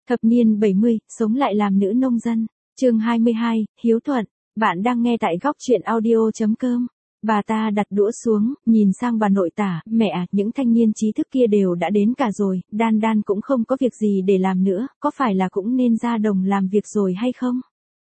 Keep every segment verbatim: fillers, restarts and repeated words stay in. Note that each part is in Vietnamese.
Thập niên bảy mươi, sống lại làm nữ nông dân. Chương hai mươi hai, hiếu thuận. Bạn đang nghe tại góc truyện audio chấm com. Bà ta đặt đũa xuống, nhìn sang bà nội Tả, mẹ à, những thanh niên trí thức kia đều đã đến cả rồi, Đan Đan cũng không có việc gì để làm nữa, có phải là cũng nên ra đồng làm việc rồi hay không?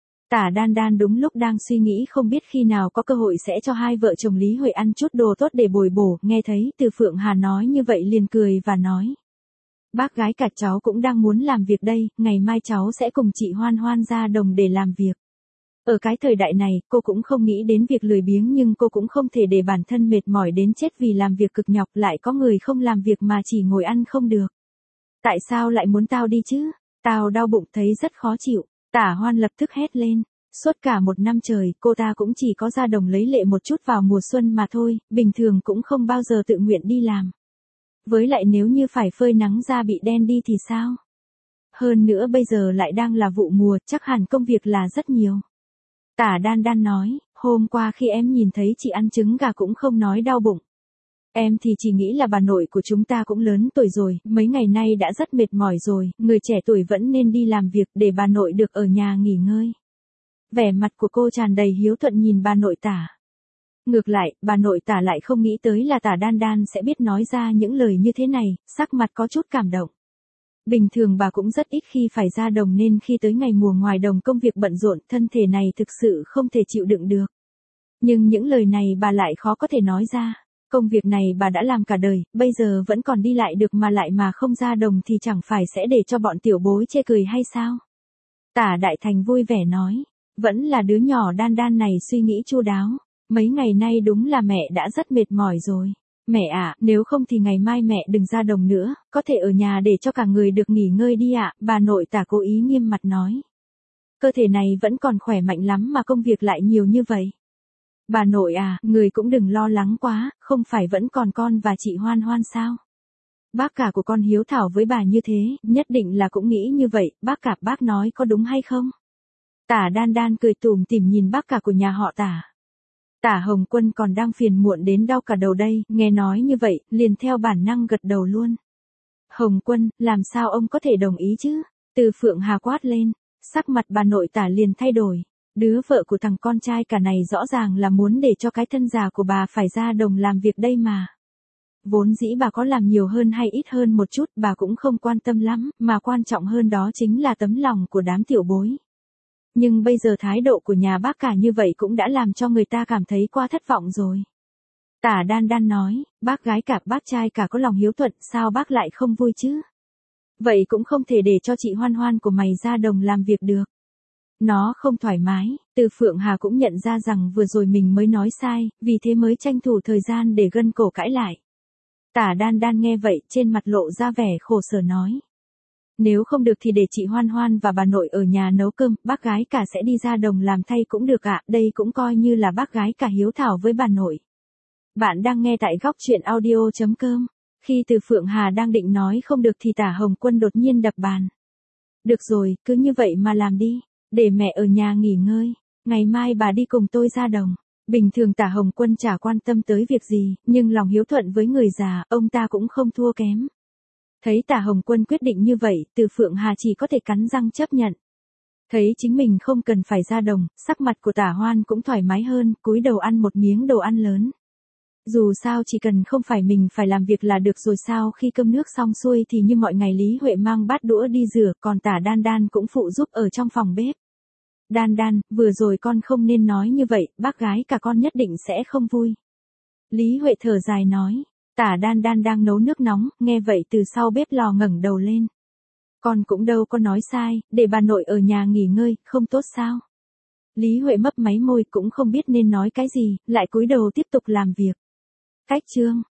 Tả Đan Đan đúng lúc đang suy nghĩ không biết khi nào có cơ hội sẽ cho hai vợ chồng Lý Huệ ăn chút đồ tốt để bồi bổ, nghe thấy Từ Phượng Hà nói như vậy liền cười và nói. Bác gái cả cháu cũng đang muốn làm việc đây, ngày mai cháu sẽ cùng chị Hoan Hoan ra đồng để làm việc. Ở cái thời đại này, cô cũng không nghĩ đến việc lười biếng nhưng cô cũng không thể để bản thân mệt mỏi đến chết vì làm việc cực nhọc lại có người không làm việc mà chỉ ngồi ăn không được. Tại sao lại muốn tao đi chứ? Tao đau bụng thấy rất khó chịu. Tả Hoan lập tức hét lên. Suốt cả một năm trời, cô ta cũng chỉ có ra đồng lấy lệ một chút vào mùa xuân mà thôi, bình thường cũng không bao giờ tự nguyện đi làm. Với lại nếu như phải phơi nắng da bị đen đi thì sao? Hơn nữa bây giờ lại đang là vụ mùa, chắc hẳn công việc là rất nhiều. Tả Đan Đan nói, hôm qua khi em nhìn thấy chị ăn trứng gà cũng không nói đau bụng. Em thì chỉ nghĩ là bà nội của chúng ta cũng lớn tuổi rồi, mấy ngày nay đã rất mệt mỏi rồi, người trẻ tuổi vẫn nên đi làm việc để bà nội được ở nhà nghỉ ngơi. Vẻ mặt của cô tràn đầy hiếu thuận nhìn bà nội Tả. Ngược lại, bà nội Tả lại không nghĩ tới là Tả Đan Đan sẽ biết nói ra những lời như thế này, sắc mặt có chút cảm động. Bình thường bà cũng rất ít khi phải ra đồng nên khi tới ngày mùa ngoài đồng công việc bận rộn, thân thể này thực sự không thể chịu đựng được. Nhưng những lời này bà lại khó có thể nói ra. Công việc này bà đã làm cả đời, bây giờ vẫn còn đi lại được mà lại mà không ra đồng thì chẳng phải sẽ để cho bọn tiểu bối chê cười hay sao? Tả Đại Thành vui vẻ nói, vẫn là đứa nhỏ Đan Đan này suy nghĩ chu đáo. Mấy ngày nay đúng là mẹ đã rất mệt mỏi rồi. Mẹ ạ, à, nếu không thì ngày mai mẹ đừng ra đồng nữa, có thể ở nhà để cho cả người được nghỉ ngơi đi ạ, à, bà nội Tả cố ý nghiêm mặt nói. Cơ thể này vẫn còn khỏe mạnh lắm mà công việc lại nhiều như vậy. Bà nội à, người cũng đừng lo lắng quá, không phải vẫn còn con và chị Hoan Hoan sao? Bác cả của con hiếu thảo với bà như thế, nhất định là cũng nghĩ như vậy, bác cả bác nói có đúng hay không? Tả Đan Đan cười tủm tỉm nhìn bác cả của nhà họ Tả. Tả Hồng Quân còn đang phiền muộn đến đau cả đầu đây, nghe nói như vậy, liền theo bản năng gật đầu luôn. Hồng Quân, làm sao ông có thể đồng ý chứ? Từ Phượng Hà quát lên, sắc mặt bà nội Tả liền thay đổi. Đứa vợ của thằng con trai cả này rõ ràng là muốn để cho cái thân già của bà phải ra đồng làm việc đây mà. Vốn dĩ bà có làm nhiều hơn hay ít hơn một chút bà cũng không quan tâm lắm, mà quan trọng hơn đó chính là tấm lòng của đám tiểu bối. Nhưng bây giờ thái độ của nhà bác cả như vậy cũng đã làm cho người ta cảm thấy quá thất vọng rồi. Tả Đan Đan nói, bác gái cả bác trai cả có lòng hiếu thuận, sao bác lại không vui chứ? Vậy cũng không thể để cho chị Hoan Hoan của mày ra đồng làm việc được. Nó không thoải mái, Từ Phượng Hà cũng nhận ra rằng vừa rồi mình mới nói sai, vì thế mới tranh thủ thời gian để gân cổ cãi lại. Tả Đan Đan nghe vậy, trên mặt lộ ra vẻ khổ sở nói. Nếu không được thì để chị Hoan Hoan và bà nội ở nhà nấu cơm, bác gái cả sẽ đi ra đồng làm thay cũng được ạ, đây cũng coi như là bác gái cả hiếu thảo với bà nội. Bạn đang nghe tại góc truyện audio chấm com. Khi Từ Phượng Hà đang định nói không được thì Tả Hồng Quân đột nhiên đập bàn. Được rồi, cứ như vậy mà làm đi, để mẹ ở nhà nghỉ ngơi, ngày mai bà đi cùng tôi ra đồng. Bình thường Tả Hồng Quân chả quan tâm tới việc gì, nhưng lòng hiếu thuận với người già, ông ta cũng không thua kém. Thấy Tả Hồng Quân quyết định như vậy, Từ Phượng Hà chỉ có thể cắn răng chấp nhận. Thấy chính mình không cần phải ra đồng, sắc mặt của Tả Hoan cũng thoải mái hơn, cúi đầu ăn một miếng đồ ăn lớn. Dù sao chỉ cần không phải mình phải làm việc là được rồi sao. Khi cơm nước xong xuôi thì như mọi ngày Lý Huệ mang bát đũa đi rửa, còn Tả Đan Đan cũng phụ giúp ở trong phòng bếp. Đan Đan, vừa rồi con không nên nói như vậy, bác gái cả con nhất định sẽ không vui. Lý Huệ thở dài nói. Tả Đan Đan đang nấu nước nóng, nghe vậy từ sau bếp lò ngẩng đầu lên. Con cũng đâu có nói sai, để bà nội ở nhà nghỉ ngơi, không tốt sao? Lý Huệ mấp máy môi cũng không biết nên nói cái gì, lại cúi đầu tiếp tục làm việc. Cách chương